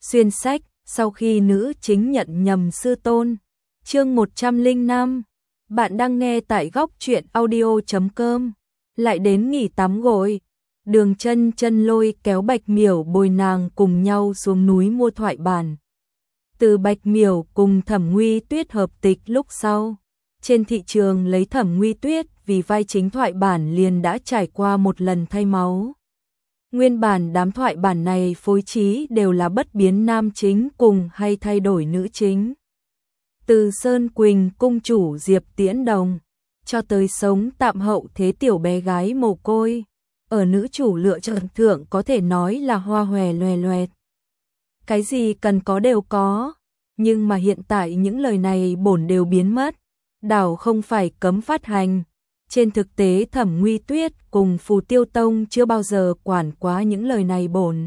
Xuyên sách, sau khi nữ chính nhận nhầm sư tôn. Chương 105. Bạn đang nghe tại góc truyện audio.com. Lại đến nghỉ tắm gội. Đường Chân Chân lôi kéo Bạch Miểu bồi nàng cùng nhau xuống núi mua thoại bản. Từ Bạch Miểu cùng Thẩm Nguy Tuyết hợp tịch lúc sau, trên thị trường lấy Thẩm Nguy Tuyết vì vai chính thoại bản liền đã trải qua một lần thay máu. Nguyên bản đám thoại bản này phối trí đều là bất biến nam chính cùng hay thay đổi nữ chính. Từ Sơn Quỳnh cung chủ Diệp Tiễn Đồng, cho tới sống tạm hậu thế tiểu bé gái mồ côi, ở nữ chủ lựa chọn thượng có thể nói là hoa hòe loè loẹt. Cái gì cần có đều có, nhưng mà hiện tại những lời này bổn đều biến mất, đảo không phải cấm phát hành. Trên thực tế Thẩm Nguy Tuyết cùng Phù Tiêu Tông chưa bao giờ quản quá những lời này bổn,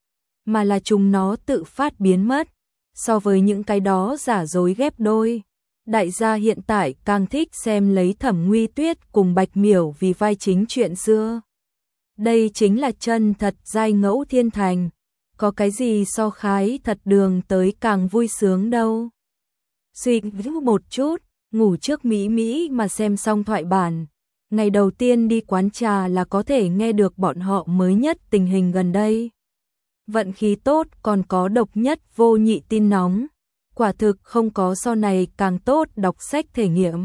mà là chúng nó tự phát biến mất. So với những cái đó giả dối ghép đôi, đại gia hiện tại càng thích xem lấy Thẩm Nguy Tuyết cùng Bạch Miểu vì vai chính chuyện xưa. Đây chính là chân thật giai ngẫu thiên thành, có cái gì so khái thật đường tới càng vui sướng đâu. Suy nghĩ một chút, ngủ trước mỹ mỹ mà xem xong thoại bản. Ngày đầu tiên đi quán trà là có thể nghe được bọn họ mới nhất tình hình gần đây. Vận khí tốt còn có độc nhất vô nhị tin nóng. Quả thực không có so này càng tốt đọc sách thể nghiệm.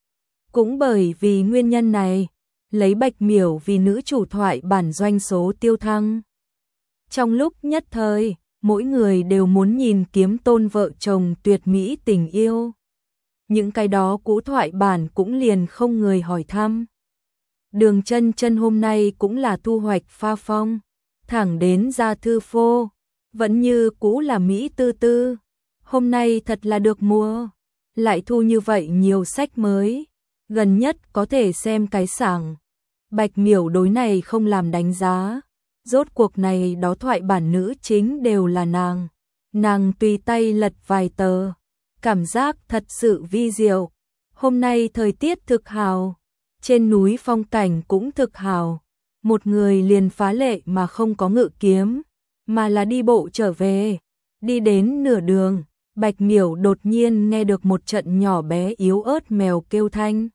Cũng bởi vì nguyên nhân này, lấy Bạch Miểu vì nữ chủ thoại bản doanh số tiêu thăng. Trong lúc nhất thời, mỗi người đều muốn nhìn Kiếm Tôn vợ chồng tuyệt mỹ tình yêu. Những cái đó cũ thoại bản cũng liền không người hỏi thăm. Đường Chân Chân hôm nay cũng là thu hoạch pha phong, thẳng đến ra thư phô, vẫn như cũ là Mỹ tư tư. Hôm nay thật là được mua, lại thu như vậy nhiều sách mới, gần nhất có thể xem cái sảng. Bạch Miểu đối này không làm đánh giá, rốt cuộc này đó thoại bản nữ chính đều là nàng tùy tay lật vài tờ, cảm giác thật sự vi diệu. Hôm nay thời tiết thực hào, trên núi phong cảnh cũng thực hào, một người liền phá lệ mà không có ngự kiếm, mà là đi bộ trở về. Đi đến nửa đường, Bạch Miểu đột nhiên nghe được một trận nhỏ bé yếu ớt mèo kêu thanh.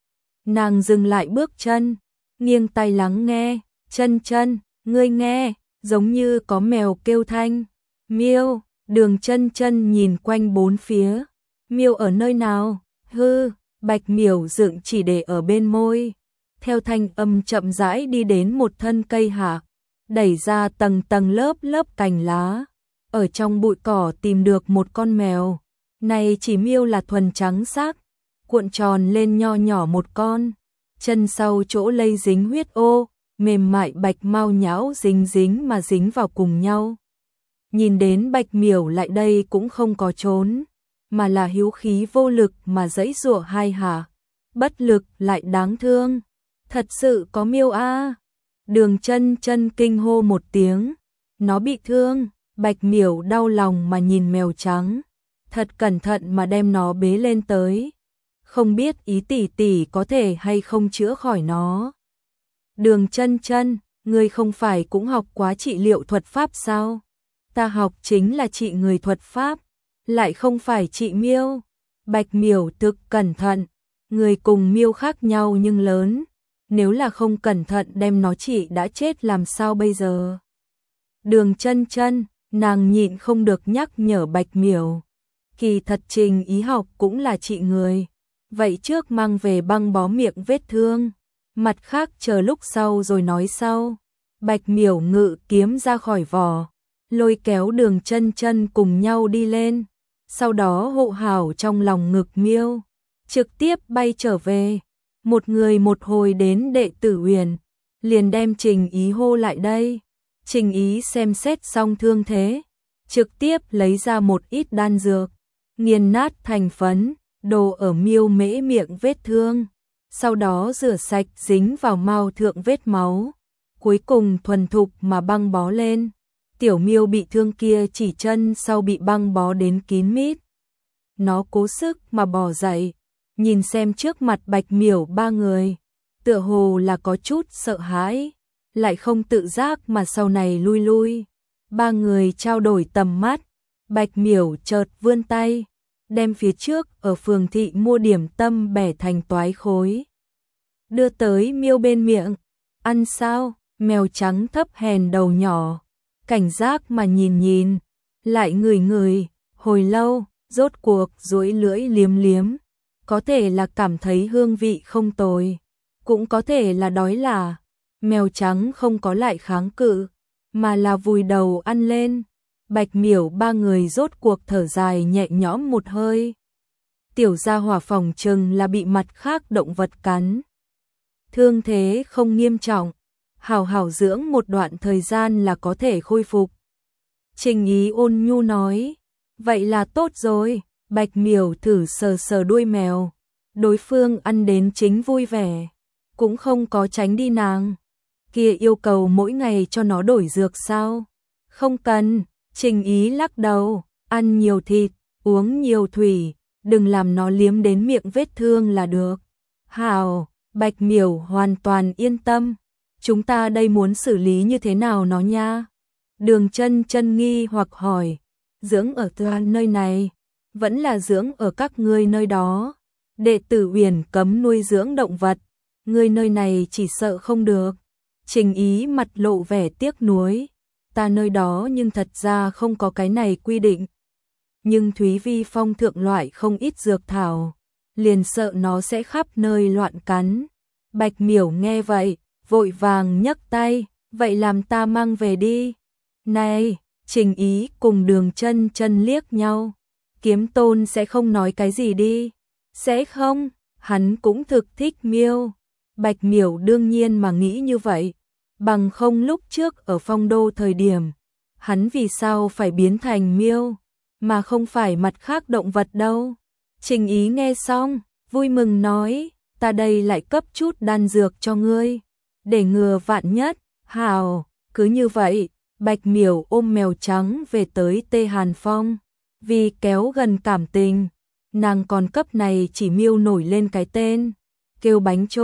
Nàng dừng lại bước chân, nghiêng tai lắng nghe. Chân Chân, ngươi nghe, giống như có mèo kêu thanh. Miêu. Đường Chân Chân nhìn quanh bốn phía. Miêu ở nơi nào? Hư. Bạch Miểu dựng chỉ để ở bên môi, theo thanh âm chậm rãi đi đến một thân cây hạ, đẩy ra tầng tầng lớp lớp cành lá, ở trong bụi cỏ tìm được một con mèo. Này chỉ miêu là thuần trắng sắc, cuộn tròn lên nho nhỏ một con, chân sau chỗ lây dính huyết ô, mềm mại bạch mau nhão dính dính mà dính vào cùng nhau. Nhìn đến Bạch Miểu lại đây cũng không có trốn, mà là hiếu khí vô lực mà giãy giụa hai hạ, bất lực lại đáng thương. Thật sự có miêu a. Đường Chân Chân kinh hô một tiếng, nó bị thương. Bạch Miểu đau lòng mà nhìn mèo trắng, thật cẩn thận mà đem nó bế lên tới, không biết ý tỷ tỷ có thể hay không chữa khỏi nó. Đường Chân Chân, ngươi không phải cũng học quá trị liệu thuật pháp sao? Ta học chính là trị người thuật pháp, lại không phải trị miêu. Bạch Miểu thực cẩn thận, người cùng miêu khác nhau nhưng lớn, nếu là không cẩn thận đem nó trị đã chết làm sao bây giờ? Đường Chân Chân, nàng nhịn không được nhắc nhở Bạch Miểu, kỳ thật trình ý học cũng là trị người, vậy trước mang về băng bó miệng vết thương, mặt khác chờ lúc sau rồi nói sau. Bạch Miểu ngự kiếm ra khỏi vỏ, lôi kéo Đường Chân Chân cùng nhau đi lên, sau đó hộ hảo trong lòng ngực miêu, trực tiếp bay trở về. Một người một hồi đến đệ tử Uyển, liền đem Trình Ý hô lại đây. Trình Ý xem xét xong thương thế, trực tiếp lấy ra một ít đan dược, nghiền nát thành phấn, đổ ở miêu mễ miệng vết thương, sau đó rửa sạch dính vào mao thượng vết máu, cuối cùng thuần thục mà băng bó lên. Tiểu miêu bị thương kia chỉ chân sau bị băng bó đến kín mít. Nó cố sức mà bò dậy, nhìn xem trước mặt Bạch Miểu ba người, tựa hồ là có chút sợ hãi, lại không tự giác mà sau này lui lui. Ba người trao đổi tầm mắt, Bạch Miểu chợt vươn tay, đem phía trước ở phường thị mua điểm tâm bẻ thành toái khối. Đưa tới Miêu bên miệng, ăn sao? Mèo trắng thấp hèn đầu nhỏ, cảnh giác mà nhìn nhìn, lại ngửi ngửi, hồi lâu, rốt cuộc duỗi lưỡi liếm liếm, có thể là cảm thấy hương vị không tồi, cũng có thể là đói là. Mèo trắng không có lại kháng cự, mà là vùi đầu ăn lên. Bạch Miểu ba người rốt cuộc thở dài nhẹ nhõm một hơi. Tiểu gia hỏa phòng chừng là bị mặt khác động vật cắn. Thương thế không nghiêm trọng, hảo hảo dưỡng một đoạn thời gian là có thể khôi phục. Trình Ý ôn nhu nói, vậy là tốt rồi. Bạch Miểu thử sờ sờ đuôi mèo, đối phương ăn đến chính vui vẻ, cũng không có tránh đi nàng. Kia yêu cầu mỗi ngày cho nó đổi dược sao? Không cần. Trình Ý lắc đầu, ăn nhiều thịt, uống nhiều thủy, đừng làm nó liếm đến miệng vết thương là được. Hảo, Bạch Miểu hoàn toàn yên tâm. Chúng ta đây muốn xử lý như thế nào nó nha? Đường Chân Chân nghi hoặc hỏi, dưỡng ở nơi này, vẫn là dưỡng ở các ngươi nơi đó? Đệ tử Uyển cấm nuôi dưỡng động vật, ngươi nơi này chỉ sợ không được. Trình Ý mặt lộ vẻ tiếc nuối, ta nơi đó nhưng thật ra không có cái này quy định. Nhưng Thúy Vi Phong thượng loại không ít dược thảo, liền sợ nó sẽ khắp nơi loạn cắn. Bạch Miểu nghe vậy, vội vàng nhấc tay, vậy làm ta mang về đi. Này, Trình Ý cùng Đường Chân Chân liếc nhau, Kiếm Tôn sẽ không nói cái gì đi. Sẽ không, hắn cũng thực thích miêu. Bạch Miểu đương nhiên mà nghĩ như vậy, bằng không lúc trước ở Phong Đô thời điểm, hắn vì sao phải biến thành miêu, mà không phải mặt khác động vật đâu. Trình Ý nghe xong, vui mừng nói, ta đây lại cấp chút đan dược cho ngươi, để ngừa vạn nhất. Hảo, cứ như vậy, Bạch Miểu ôm mèo trắng về tới Tê Hàn Phong, vì kéo gần cảm tình, nàng còn cấp này chỉ miêu nổi lên cái tên, kêu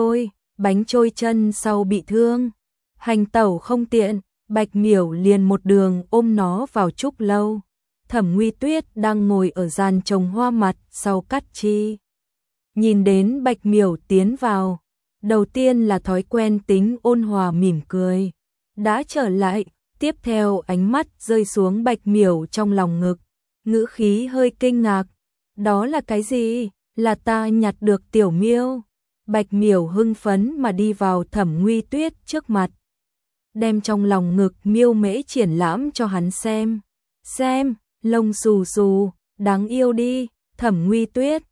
Bánh Trôi chân sau bị thương, hành tẩu không tiện, Bạch Miểu liền một đường ôm nó vào trúc lâu. Thẩm Nguy Tuyết đang ngồi ở gian trồng hoa mặt sau cắt chi. Nhìn đến Bạch Miểu tiến vào, đầu tiên là thói quen tính ôn hòa mỉm cười. Đã trở lại, tiếp theo ánh mắt rơi xuống Bạch Miểu trong lòng ngực, ngữ khí hơi kinh ngạc. Đó là cái gì? Là ta nhặt được tiểu miêu. Bạch Miểu hưng phấn mà đi vào Thẩm Nguy Tuyết trước mặt, đem trong lòng ngực miêu mễ triển lãm cho hắn xem. Xem, lông xù xù, đáng yêu đi. Thẩm Nguy Tuyết,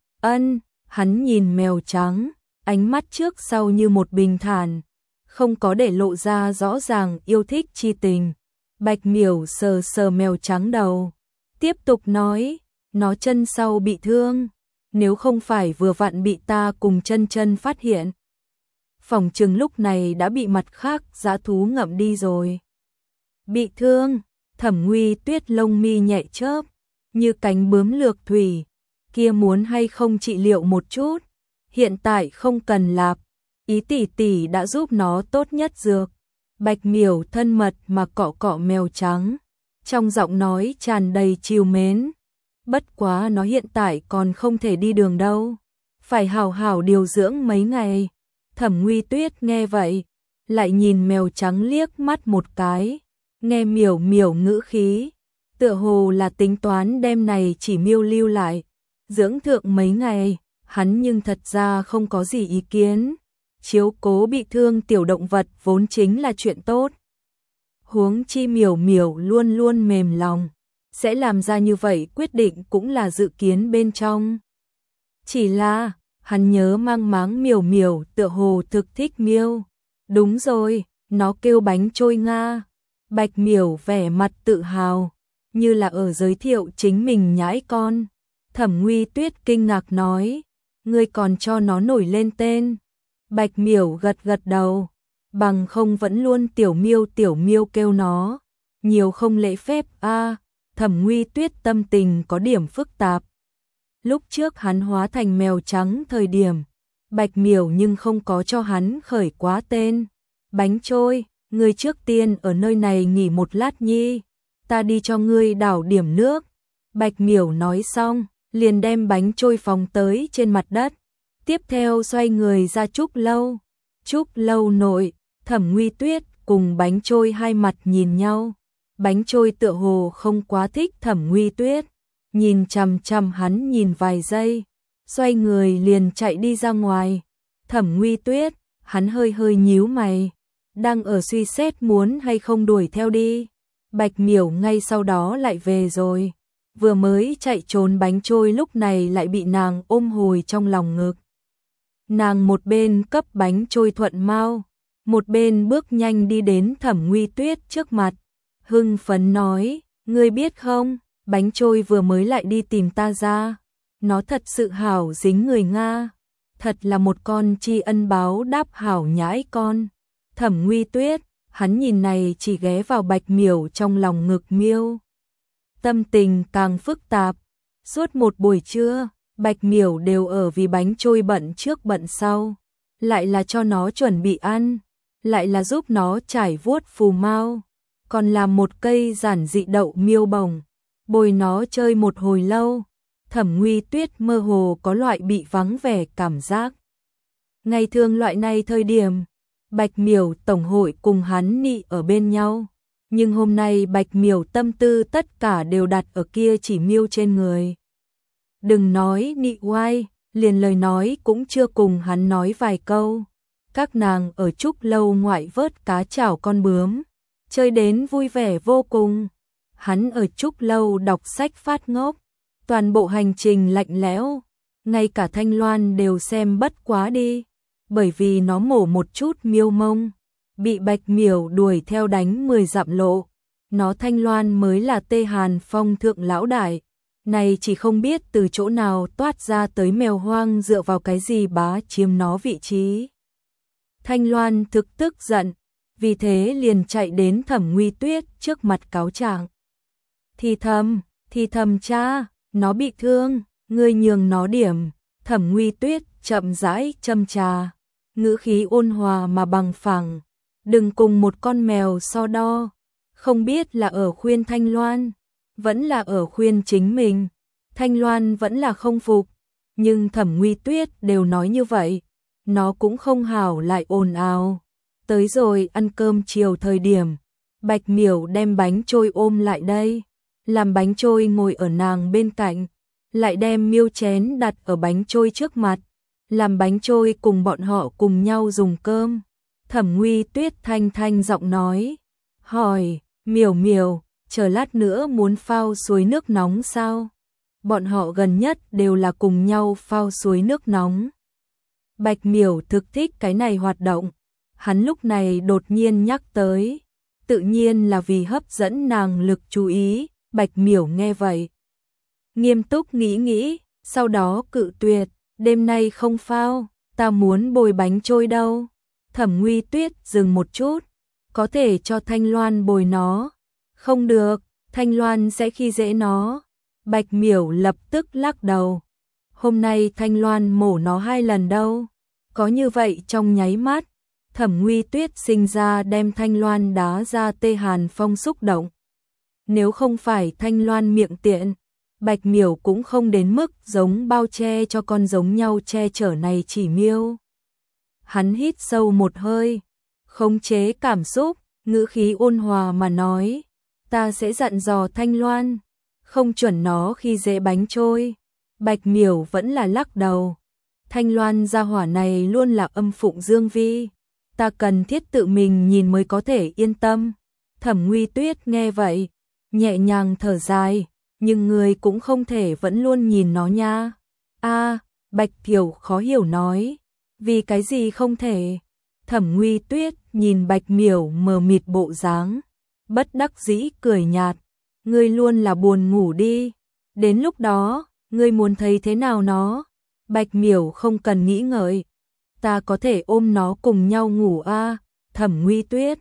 hắn nhìn mèo trắng, ánh mắt trước sau như một bình thản, không có để lộ ra rõ ràng yêu thích chi tình. Bạch Miểu sờ sờ mèo trắng đầu, tiếp tục nói, nó chân sau bị thương, nếu không phải vừa vặn bị ta cùng Chân Chân phát hiện, phòng chừng lúc này đã bị mặt khác dã thú ngậm đi rồi. Bị thương? Thẩm Nguy Tuyết lông mi nhẹ chớp, như cánh bướm lược thủy, kia muốn hay không trị liệu một chút? Hiện tại không cần lạp, Ý tỷ tỷ đã giúp nó tốt nhất dược. Bạch Miểu thân mật mà cọ cọ mèo trắng, trong giọng nói tràn đầy trìu mến. Bất quá nó hiện tại còn không thể đi đường đâu, phải hảo hảo điều dưỡng mấy ngày. Thẩm Nguy Tuyết nghe vậy, lại nhìn mèo trắng liếc mắt một cái, nghe Miểu Miểu ngữ khí, tựa hồ là tính toán đêm này chỉ miêu lưu lại, dưỡng thượng mấy ngày. Hắn nhưng thật ra không có gì ý kiến, chiếu cố bị thương tiểu động vật vốn chính là chuyện tốt. Huống chi Miểu Miểu luôn luôn mềm lòng, sẽ làm ra như vậy quyết định cũng là dự kiến bên trong. Chỉ là, hắn nhớ mang máng Miểu Miểu tựa hồ thực thích miêu. Đúng rồi, nó kêu Bánh Trôi Nga. Bạch Miểu vẻ mặt tự hào, như là ở giới thiệu chính mình nhãi con. Thẩm Nguy Tuyết kinh ngạc nói, ngươi còn cho nó nổi lên tên. Bạch Miểu gật gật đầu, bằng không vẫn luôn tiểu miêu kêu nó, nhiều không lễ phép a. Thẩm Nguy Tuyết tâm tình có điểm phức tạp. Lúc trước hắn hóa thành mèo trắng thời điểm, Bạch Miểu nhưng không có cho hắn khởi quá tên. Bánh Trôi, ngươi trước tiên ở nơi này nghỉ một lát nhi, ta đi cho ngươi đảo điểm nước. Bạch Miểu nói xong, liền đem bánh trôi phóng tới trên mặt đất. Tiếp theo xoay người ra Trúc lâu. Trúc lâu nội, Thẩm Nguy Tuyết cùng bánh trôi hai mặt nhìn nhau. Bánh trôi tựa hồ không quá thích Thẩm Nguy Tuyết, nhìn chằm chằm hắn nhìn vài giây, xoay người liền chạy đi ra ngoài. Thẩm Nguy Tuyết, hắn hơi hơi nhíu mày, đang ở suy xét muốn hay không đuổi theo đi. Bạch Miểu ngay sau đó lại về rồi, vừa mới chạy trốn bánh trôi lúc này lại bị nàng ôm hồi trong lòng ngực. Nàng một bên cấp bánh trôi thuận mau, một bên bước nhanh đi đến Thẩm Nguy Tuyết trước mặt, hưng phấn nói, ngươi biết không, bánh trôi vừa mới lại đi tìm ta ra, nó thật sự hảo dính người Nga, thật là một con tri ân báo đáp hảo nhãi con. Thẩm Nguy Tuyết, hắn nhìn này chỉ ghé vào Bạch Miểu trong lòng ngực miêu. Tâm tình càng phức tạp, suốt một buổi trưa, Bạch Miểu đều ở vì bánh trôi bận trước bận sau, lại là cho nó chuẩn bị ăn, lại là giúp nó trải vuốt phù mau, còn làm một cây giản dị đậu miêu bồng, bồi nó chơi một hồi lâu. Thẩm Nguy Tuyết mơ hồ có loại bị vắng vẻ cảm giác. Ngày thường loại này thời điểm, Bạch Miểu tổng hội cùng hắn nị ở bên nhau, nhưng hôm nay Bạch Miểu tâm tư tất cả đều đặt ở kia chỉ miêu trên người. Đừng nói nị oai, liền lời nói cũng chưa cùng hắn nói vài câu. Các nàng ở Trúc lâu ngoại vớt cá chảo con bướm, chơi đến vui vẻ vô cùng. Hắn ở Trúc lâu đọc sách phát ngốc, toàn bộ hành trình lạnh lẽo, ngay cả Thanh Loan đều xem bất quá đi, bởi vì nó mổ một chút miêu mông, bị Bạch Miểu đuổi theo đánh 10 dặm lộ. Nó Thanh Loan mới là Tê Hàn Phong thượng lão đại, này chỉ không biết từ chỗ nào toát ra tới mèo hoang dựa vào cái gì bá chiếm nó vị trí. Thanh Loan thực tức giận, vì thế liền chạy đến Thẩm Nguy Tuyết trước mặt cáo trạng. Thì thầm cha, nó bị thương, ngươi nhường nó điểm. Thẩm Nguy Tuyết chậm rãi châm trà, ngữ khí ôn hòa mà bằng phẳng, đừng cùng một con mèo so đo. Không biết là ở khuyên Thanh Loan, vẫn là ở khuyên chính mình. Thanh Loan vẫn là không phục, nhưng Thẩm Nguy Tuyết đều nói như vậy, nó cũng không hảo lại ồn ào. Tới rồi ăn cơm chiều thời điểm, Bạch Miểu đem bánh trôi ôm lại đây, làm bánh trôi ngồi ở nàng bên cạnh, lại đem miêu chén đặt ở bánh trôi trước mặt, làm bánh trôi cùng bọn họ cùng nhau dùng cơm. Thẩm Nguy Tuyết thanh thanh giọng nói, hỏi, Miểu Miểu, chờ lát nữa muốn phao suối nước nóng sao? Bọn họ gần nhất đều là cùng nhau phao suối nước nóng. Bạch Miểu thực thích cái này hoạt động, hắn lúc này đột nhiên nhắc tới, tự nhiên là vì hấp dẫn nàng lực chú ý. Bạch Miểu nghe vậy, nghiêm túc nghĩ, sau đó cự tuyệt, đêm nay không phao, ta muốn bồi bánh trôi đâu. Thẩm Nguy Tuyết dừng một chút, có thể cho Thanh Loan bồi nó. Không được, Thanh Loan sẽ khi dễ nó. Bạch Miểu lập tức lắc đầu. Hôm nay Thanh Loan mổ nó 2 lần đâu. Có như vậy trong nháy mắt, Thẩm Nguy Tuyết sinh ra đem Thanh Loan đá ra Tê Hàn Phong xúc động. Nếu không phải Thanh Loan miệng tiện, Bạch Miểu cũng không đến mức giống bao che cho con giống nhau che chở này chỉ miêu. Hắn hít sâu một hơi, khống chế cảm xúc, ngữ khí ôn hòa mà nói, ta sẽ dặn dò Thanh Loan, không chuẩn nó khi dễ bánh trôi. Bạch Miểu vẫn là lắc đầu. Thanh Loan gia hỏa này luôn là âm phụng dương vi, ta cần thiết tự mình nhìn mới có thể yên tâm. Thẩm Nguy Tuyết nghe vậy, nhẹ nhàng thở dài, nhưng người cũng không thể vẫn luôn nhìn nó nha. Bạch Thiểu khó hiểu nói, vì cái gì không thể? Thẩm Nguy Tuyết nhìn Bạch Miểu mờ mịt bộ dáng, bất đắc dĩ cười nhạt, ngươi luôn là buồn ngủ đi, đến lúc đó, ngươi muốn thấy thế nào nó? Bạch Miểu không cần nghĩ ngợi, ta có thể ôm nó cùng nhau ngủ a. Thẩm Nguy Tuyết.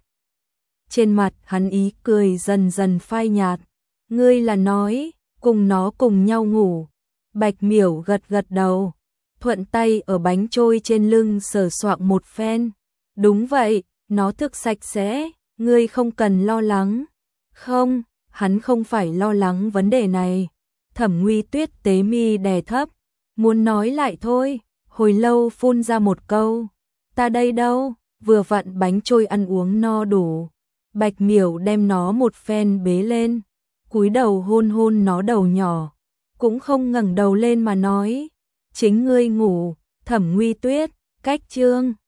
Trên mặt hắn ý cười dần dần phai nhạt, ngươi là nói, cùng nó cùng nhau ngủ. Bạch Miểu gật gật đầu, thuận tay ở bánh trôi trên lưng sờ soạng một phen. Đúng vậy, nó thực sạch sẽ, ngươi không cần lo lắng. Không, hắn không phải lo lắng vấn đề này. Thẩm Nguy Tuyết tế mi đè thấp, muốn nói lại thôi, hồi lâu phun ra một câu, ta đây đâu, vừa vặn bánh trôi ăn uống no đủ. Bạch Miểu đem nó một phen bế lên, cúi đầu hôn hôn nó đầu nhỏ, cũng không ngẩng đầu lên mà nói, chính ngươi ngủ. Thẩm Nguy Tuyết, cách chương